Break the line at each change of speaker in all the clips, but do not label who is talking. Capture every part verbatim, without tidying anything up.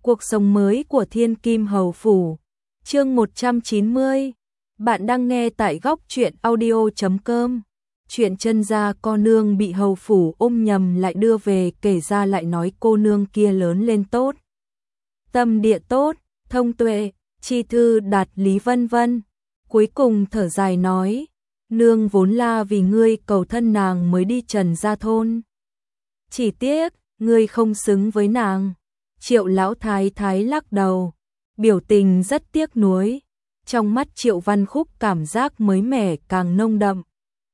Cuộc sống mới của Thiên Kim Hầu Phủ. Chương một trăm chín mươi. Bạn đang nghe tại góc truyện audio chấm com. Chuyện chân gia con nương bị hầu phủ ôm nhầm lại đưa về, kể ra lại nói cô nương kia lớn lên tốt, tâm địa tốt, thông tuệ, chi thư đạt lý vân vân. Cuối cùng thở dài nói, nương vốn là vì ngươi cầu thân nàng mới đi Trần gia thôn. Chỉ tiếc, ngươi không xứng với nàng. Triệu lão thái thái lắc đầu, biểu tình rất tiếc nuối. Trong mắt Triệu Văn Khúc cảm giác mới mẻ càng nồng đậm.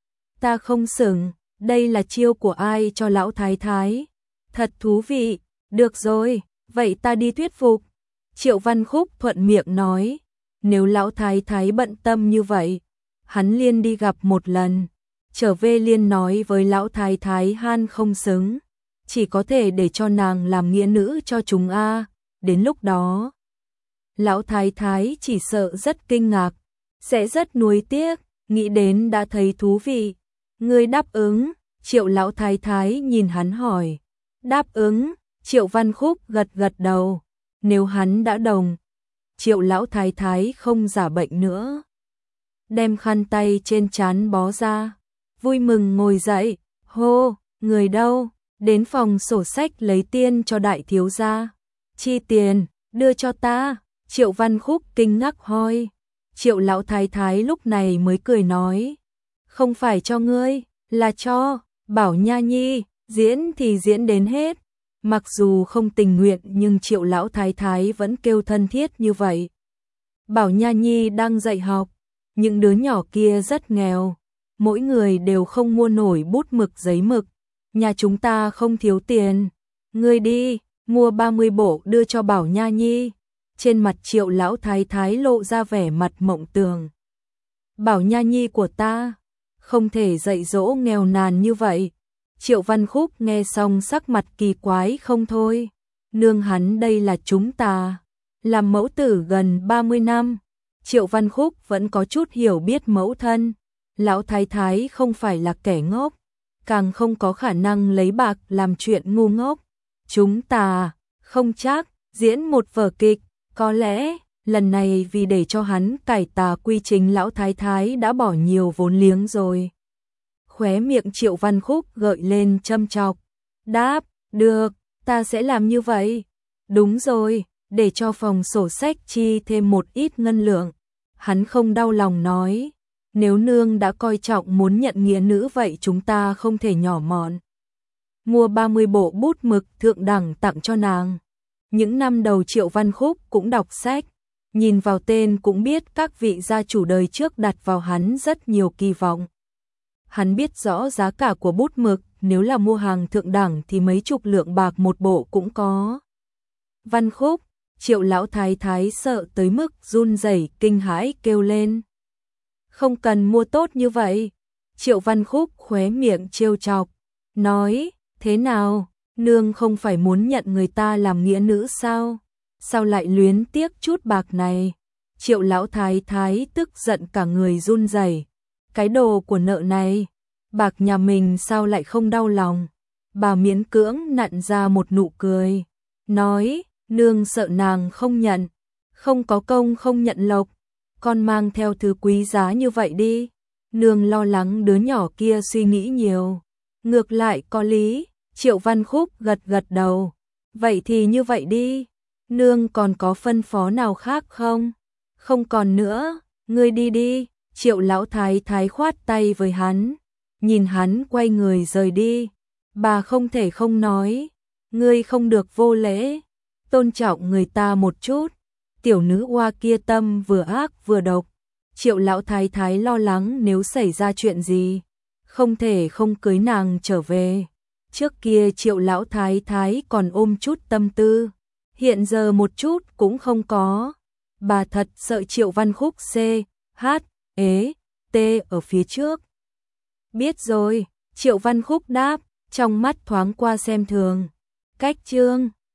Ta không xứng, đây là chiêu của ai cho lão thái thái? Thật thú vị, được rồi, vậy ta đi thuyết phục. Triệu Văn Khúc thuận miệng nói, nếu lão thái thái bận tâm như vậy, hắn liền đi gặp một lần. Trở về liền nói với lão thái thái han không xứng, chỉ có thể để cho nàng làm nghĩa nữ cho chúng a. Đến lúc đó, lão thái thái chỉ sợ rất kinh ngạc, sẽ rất nuối tiếc, nghĩ đến đã thấy thú vị. Ngươi đáp ứng? Triệu lão thái thái nhìn hắn hỏi. Đáp ứng. Triệu Văn Khúc gật gật đầu. Nếu hắn đã đồng. Triệu lão thái thái không giả bệnh nữa, đem khăn tay trên trán bó ra, vui mừng ngồi dậy. Hô, người đâu? Đến phòng sổ sách lấy tiền cho đại thiếu gia. Chi tiền? Đưa cho ta. Triệu Văn Khúc kinh ngạc hỏi. Triệu lão thái thái lúc này mới cười nói, không phải cho ngươi, là cho Bảo Nha Nhi. Diễn thì diễn đến hết. Mặc dù không tình nguyện nhưng Triệu lão thái thái vẫn kêu thân thiết như vậy. Bảo Nha Nhi đang dạy học, những đứa nhỏ kia rất nghèo, mỗi người đều không mua nổi bút mực giấy mực. Nhà chúng ta không thiếu tiền, ngươi đi, mua ba mươi bộ đưa cho Bảo Nha Nhi. Trên mặt Triệu lão thái thái lộ ra vẻ mặt mộng tưởng. Bảo Nha Nhi của ta, không thể dạy dỗ nghèo nàn như vậy. Triệu Văn Khúc nghe xong sắc mặt kỳ quái không thôi. Nương hắn đây là chúng ta, làm mẫu tử gần ba mươi năm. Triệu Văn Khúc vẫn có chút hiểu biết mẫu thân. Lão thái thái không phải là kẻ ngốc, càng không có khả năng lấy bạc làm chuyện ngu ngốc. Chúng ta, không chắc, diễn một vở kịch, có lẽ, lần này vì để cho hắn cải tà quy chính lão thái thái đã bỏ nhiều vốn liếng rồi. Khóe miệng Triệu Văn Khúc gợi lên châm chọc. Đáp, được, ta sẽ làm như vậy. Đúng rồi, để cho phòng sổ sách chi thêm một ít ngân lượng. Hắn không đau lòng nói, nếu nương đã coi trọng muốn nhận nghĩa nữ vậy chúng ta không thể nhỏ mọn. Mua ba mươi bộ bút mực thượng đẳng tặng cho nàng. Những năm đầu Triệu Văn Khúc cũng đọc sách, nhìn vào tên cũng biết các vị gia chủ đời trước đặt vào hắn rất nhiều kỳ vọng. Hắn biết rõ giá cả của bút mực, nếu là mua hàng thượng đẳng thì mấy chục lượng bạc một bộ cũng có. Văn Khúc, Triệu lão thái thái sợ tới mức run rẩy kinh hãi kêu lên. Không cần mua tốt như vậy. Triệu Văn Khúc khóe miệng trêu chọc, nói, thế nào, nương không phải muốn nhận người ta làm nghĩa nữ sao? Sao lại luyến tiếc chút bạc này? Triệu lão thái thái tức giận cả người run rẩy. Cái đồ của nợ này, bạc nhà mình sao lại không đau lòng? Bà miễn cưỡng nặn ra một nụ cười, nói, nương sợ nàng không nhận, không có công không nhận lộc, con mang theo thứ quý giá như vậy đi. Nương lo lắng đứa nhỏ kia suy nghĩ nhiều. Ngược lại có lý. Triệu Văn Khúc gật gật đầu. Vậy thì như vậy đi. Nương còn có phân phó nào khác không? Không còn nữa, ngươi đi đi. Triệu lão thái thái khoát tay với hắn, nhìn hắn quay người rời đi. Bà không thể không nói, ngươi không được vô lễ, tôn trọng người ta một chút. Tiểu nữ oa kia tâm vừa ác vừa độc. Triệu lão thái thái lo lắng nếu xảy ra chuyện gì, không thể không cưới nàng trở về. Trước kia Triệu lão thái thái còn ôm chút tâm tư, hiện giờ một chút cũng không có. Bà thật sợ Triệu Văn Khúc C, H, ế, T ở phía trước. Biết rồi, Triệu Văn Khúc đáp, trong mắt thoáng qua xem thường. Cách chương